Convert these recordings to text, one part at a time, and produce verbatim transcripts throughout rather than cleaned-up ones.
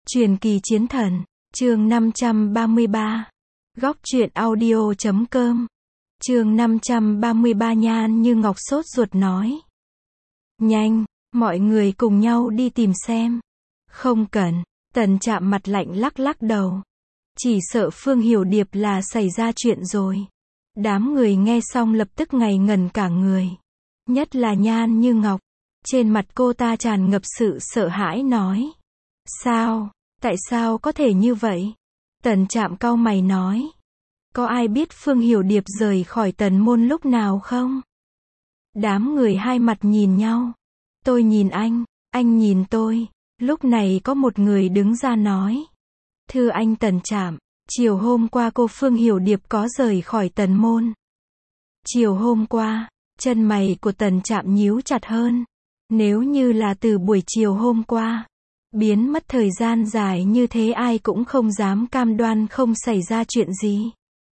Truyền kỳ chiến thần, chương năm trăm ba mươi ba. Góc truyện audio chấm com. Chương năm trăm ba mươi ba. Nhan Như Ngọc sốt ruột nói. Nhanh, mọi người cùng nhau đi tìm xem. Không cần, Tần Trạm mặt lạnh lắc lắc đầu. Chỉ sợ Phương Hiểu Điệp là xảy ra chuyện rồi. Đám người nghe xong lập tức ngây ngẩn cả người. Nhất là Nhan Như Ngọc. Trên mặt cô ta tràn ngập sự sợ hãi nói. Sao? Tại sao có thể như vậy? Tần Trạm cau mày nói. Có ai biết Phương Hiểu Điệp rời khỏi Tần môn lúc nào không? Đám người hai mặt nhìn nhau. Tôi nhìn anh, anh nhìn tôi. Lúc này có một người đứng ra nói. Thưa anh Tần Trạm, chiều hôm qua cô Phương Hiểu Điệp có rời khỏi Tần môn. Chiều hôm qua, chân mày của Tần Trạm nhíu chặt hơn. Nếu như là từ buổi chiều hôm qua, biến mất thời gian dài như thế ai cũng không dám cam đoan không xảy ra chuyện gì.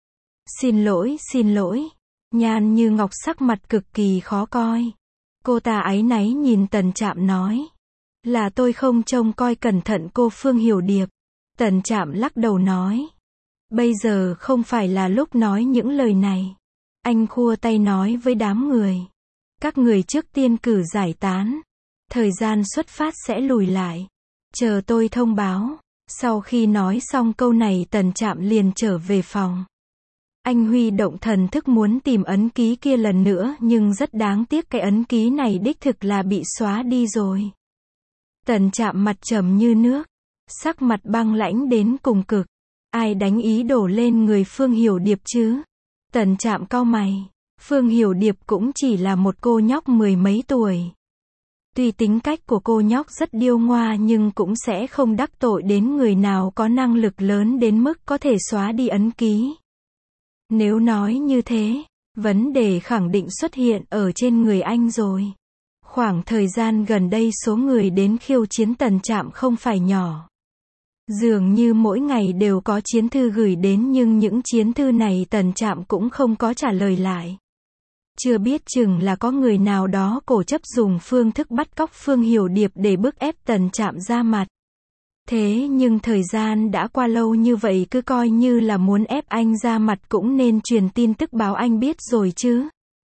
Xin lỗi, xin lỗi. Nhan Như Ngọc sắc mặt cực kỳ khó coi. Cô ta áy náy nhìn Tần Trạm nói. Là tôi không trông coi cẩn thận cô Phương Hiểu Điệp. Tần Trạm lắc đầu nói. Bây giờ không phải là lúc nói những lời này. Anh khua tay nói với đám người. Các người trước tiên cử giải tán. Thời gian xuất phát sẽ lùi lại. Chờ tôi thông báo. Sau khi nói xong câu này Tần Trạm liền trở về phòng. Anh huy động thần thức muốn tìm ấn ký kia lần nữa nhưng rất đáng tiếc cái ấn ký này đích thực là bị xóa đi rồi. Tần Trạm mặt trầm như nước. Sắc mặt băng lãnh đến cùng cực. Ai đánh ý đổ lên người Phương Hiểu Điệp chứ? Tần Trạm cau mày. Phương Hiểu Điệp cũng chỉ là một cô nhóc mười mấy tuổi. Tuy tính cách của cô nhóc rất điêu ngoa nhưng cũng sẽ không đắc tội đến người nào có năng lực lớn đến mức có thể xóa đi ấn ký. Nếu nói như thế, vấn đề khẳng định xuất hiện ở trên người anh rồi. Khoảng thời gian gần đây số người đến khiêu chiến Tần Trạm không phải nhỏ. Dường như mỗi ngày đều có chiến thư gửi đến nhưng những chiến thư này Tần Trạm cũng không có trả lời lại. Chưa biết chừng là có người nào đó cổ chấp dùng phương thức bắt cóc Phương Hiểu Điệp để bức ép Tần Trạm ra mặt. Thế nhưng thời gian đã qua lâu như vậy cứ coi như là muốn ép anh ra mặt cũng nên truyền tin tức báo anh biết rồi chứ.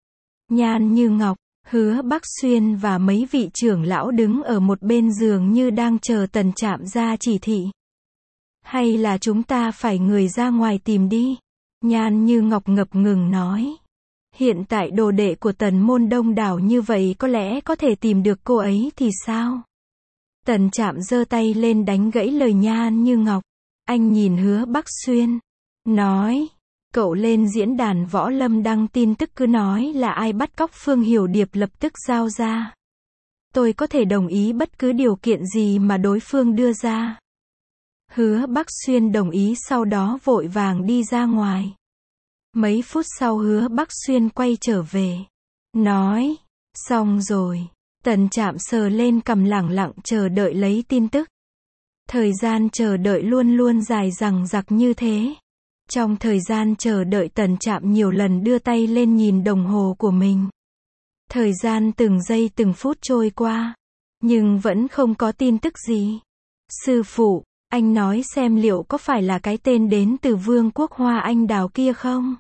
Nhan Như Ngọc, Hứa Bắc Xuyên và mấy vị trưởng lão đứng ở một bên giường như đang chờ Tần Trạm ra chỉ thị. Hay là chúng ta phải người ra ngoài tìm đi? Nhan Như Ngọc ngập ngừng nói. Hiện tại đồ đệ của Tần môn đông đảo như vậy có lẽ có thể tìm được cô ấy thì sao? Tần Trạm giơ tay lên đánh gãy lời Nhan Như Ngọc. Anh nhìn Hứa Bắc Xuyên. Nói. Cậu lên diễn đàn võ lâm đăng tin tức cứ nói là ai bắt cóc Phương Hiểu Điệp lập tức giao ra. Tôi có thể đồng ý bất cứ điều kiện gì mà đối phương đưa ra. Hứa Bắc Xuyên đồng ý sau đó vội vàng đi ra ngoài. Mấy phút sau Hứa Bắc Xuyên quay trở về. Nói. Xong rồi. Tần Trạm sờ lên cằm lẳng lặng chờ đợi lấy tin tức. Thời gian chờ đợi luôn luôn dài dằng dặc như thế. Trong thời gian chờ đợi Tần Trạm nhiều lần đưa tay lên nhìn đồng hồ của mình. Thời gian từng giây từng phút trôi qua. Nhưng vẫn không có tin tức gì. Sư phụ, anh nói xem liệu có phải là cái tên đến từ Vương quốc Hoa Anh Đào kia không?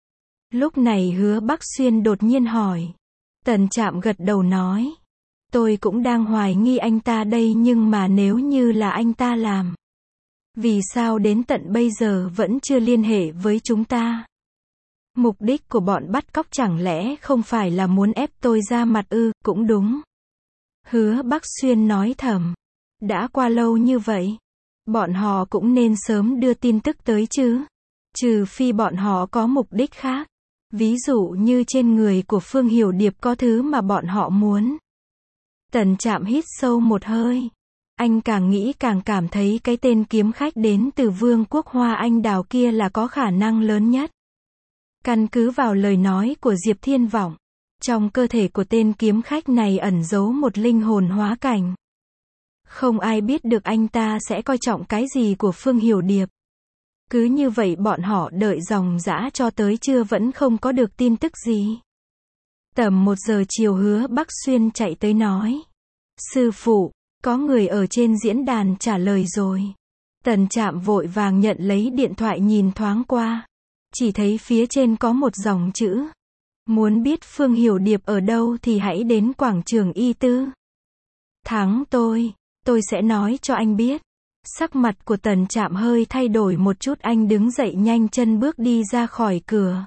Lúc này Hứa Bắc Xuyên đột nhiên hỏi. Tần Trạm gật đầu nói. Tôi cũng đang hoài nghi anh ta đây nhưng mà nếu như là anh ta làm. Vì sao đến tận bây giờ vẫn chưa liên hệ với chúng ta? Mục đích của bọn bắt cóc chẳng lẽ không phải là muốn ép tôi ra mặt ư? Cũng đúng. Hứa Bắc Xuyên nói thầm. Đã qua lâu như vậy. Bọn họ cũng nên sớm đưa tin tức tới chứ. Trừ phi bọn họ có mục đích khác. Ví dụ như trên người của Phương Hiểu Điệp có thứ mà bọn họ muốn. Tần Trạm hít sâu một hơi. Anh càng nghĩ càng cảm thấy cái tên kiếm khách đến từ Vương quốc Hoa Anh Đào kia là có khả năng lớn nhất. Căn cứ vào lời nói của Diệp Thiên Vọng, trong cơ thể của tên kiếm khách này ẩn giấu một linh hồn hóa cảnh. Không ai biết được anh ta sẽ coi trọng cái gì của Phương Hiểu Điệp. Cứ như vậy bọn họ đợi ròng rã cho tới trưa vẫn không có được tin tức gì. Tầm một giờ chiều Hứa Bắc Xuyên chạy tới nói. Sư phụ, Có người ở trên diễn đàn trả lời rồi. Tần Trạm vội vàng nhận lấy điện thoại nhìn thoáng qua. Chỉ thấy phía trên có một dòng chữ. Muốn biết Phương Hiểu Điệp ở đâu thì hãy đến quảng trường Y Tư. Thắng tôi, tôi sẽ nói cho anh biết. Sắc mặt của Tần Trạm hơi thay đổi một chút, anh đứng dậy nhanh chân bước đi ra khỏi cửa.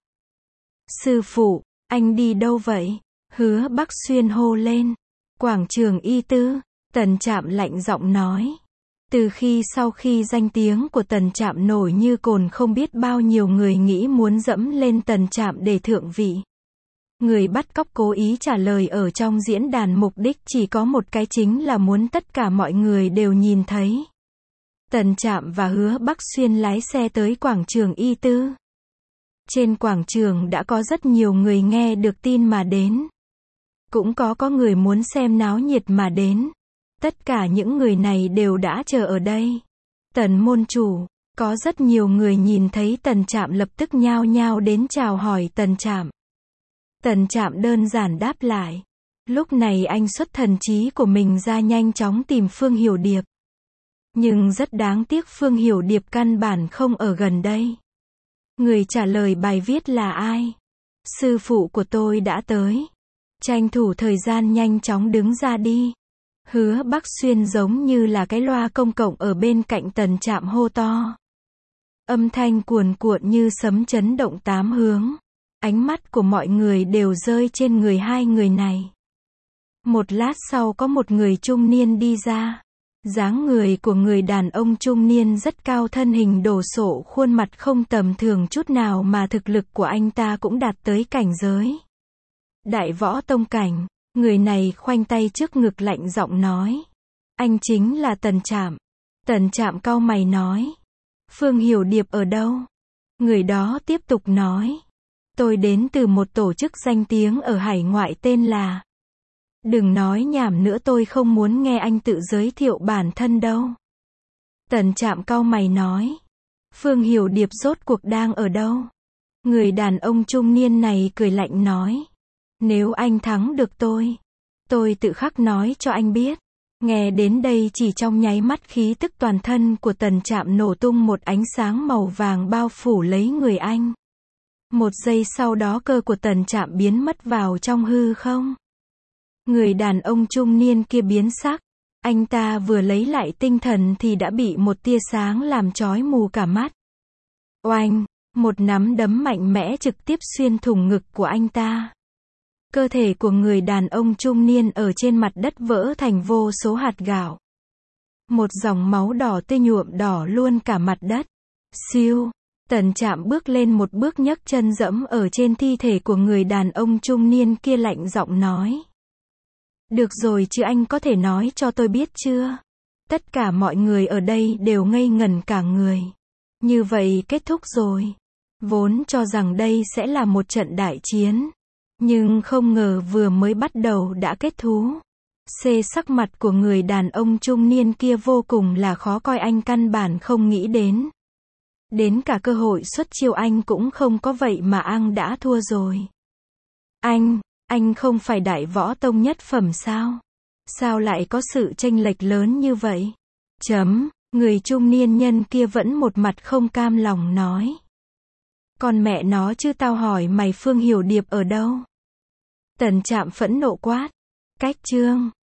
Sư phụ, anh đi đâu vậy? Hứa Bắc Xuyên hô lên. Quảng trường Y Tư, Tần Trạm lạnh giọng nói. Từ khi sau khi danh tiếng của Tần Trạm nổi như cồn, không biết bao nhiêu người nghĩ muốn dẫm lên Tần Trạm để thượng vị. Người bắt cóc cố ý trả lời ở trong diễn đàn mục đích chỉ có một cái, chính là muốn tất cả mọi người đều nhìn thấy. Tần Trạm và Hứa Bắc Xuyên lái xe tới quảng trường Y Tư. Trên quảng trường đã có rất nhiều người nghe được tin mà đến. Cũng có có người muốn xem náo nhiệt mà đến. Tất cả những người này đều đã chờ ở đây. Tần môn chủ, có rất nhiều người nhìn thấy Tần Trạm lập tức nhao nhao đến chào hỏi Tần Trạm. Tần Trạm đơn giản đáp lại. Lúc này anh xuất thần trí của mình ra, nhanh chóng tìm Phương Hiểu Điệp. Nhưng rất đáng tiếc, Phương Hiểu Điệp căn bản không ở gần đây. Người trả lời bài viết là ai? Sư phụ của tôi đã tới. Tranh thủ thời gian nhanh chóng đứng ra đi. Hứa Bắc Xuyên giống như là cái loa công cộng ở bên cạnh Tần Trạm hô to. Âm thanh cuồn cuộn như sấm chấn động tám hướng. Ánh mắt của mọi người đều rơi trên người hai người này. Một lát sau có một người trung niên đi ra. Dáng người của người đàn ông trung niên rất cao, thân hình đồ sộ, khuôn mặt không tầm thường chút nào, mà thực lực của anh ta cũng đạt tới cảnh giới Đại Võ Tông cảnh. Người này khoanh tay trước ngực lạnh giọng nói. Anh chính là Tần Trạm. Tần Trạm cau mày nói. Phương Hiểu Điệp ở đâu? Người đó tiếp tục nói. Tôi đến từ một tổ chức danh tiếng ở hải ngoại tên là... Đừng nói nhảm nữa, tôi không muốn nghe anh tự giới thiệu bản thân đâu. Tần Trạm cau mày nói. Phương Hiểu Điệp rốt cuộc đang ở đâu? Người đàn ông trung niên này cười lạnh nói. Nếu anh thắng được tôi, tôi tự khắc nói cho anh biết. Nghe đến đây chỉ trong nháy mắt, khí tức toàn thân của Tần Trạm nổ tung, một ánh sáng màu vàng bao phủ lấy người anh. Một giây sau đó cơ của Tần Trạm biến mất vào trong hư không. Người đàn ông trung niên kia biến sắc. Anh ta vừa lấy lại tinh thần thì đã bị một tia sáng làm chói mù cả mắt. Oanh! Một nắm đấm mạnh mẽ trực tiếp xuyên thủng ngực của anh ta. Cơ thể của người đàn ông trung niên ở trên mặt đất vỡ thành vô số hạt gạo. Một dòng máu đỏ tươi nhuộm đỏ luôn cả mặt đất. Siêu! Tần Trạm bước lên một bước, nhấc chân dẫm ở trên thi thể của người đàn ông trung niên kia, lạnh giọng nói. Được rồi chứ, anh có thể nói cho tôi biết chưa? Tất cả mọi người ở đây đều ngây ngẩn cả người. Như vậy kết thúc rồi. Vốn cho rằng đây sẽ là một trận đại chiến. Nhưng không ngờ vừa mới bắt đầu đã kết thú. Xê sắc mặt của người đàn ông trung niên kia vô cùng là khó coi, anh căn bản không nghĩ đến. Đến cả cơ hội xuất chiêu anh cũng không có, vậy mà anh đã thua rồi. Anh, anh không phải Đại Võ Tông nhất phẩm sao? Sao lại có sự chênh lệch lớn như vậy? Chấm, người trung niên nhân kia vẫn một mặt không cam lòng nói. Còn mẹ nó chứ, tao hỏi mày Phương Hiểu Điệp ở đâu? Tần Trạm phẫn nộ quát. Cách chương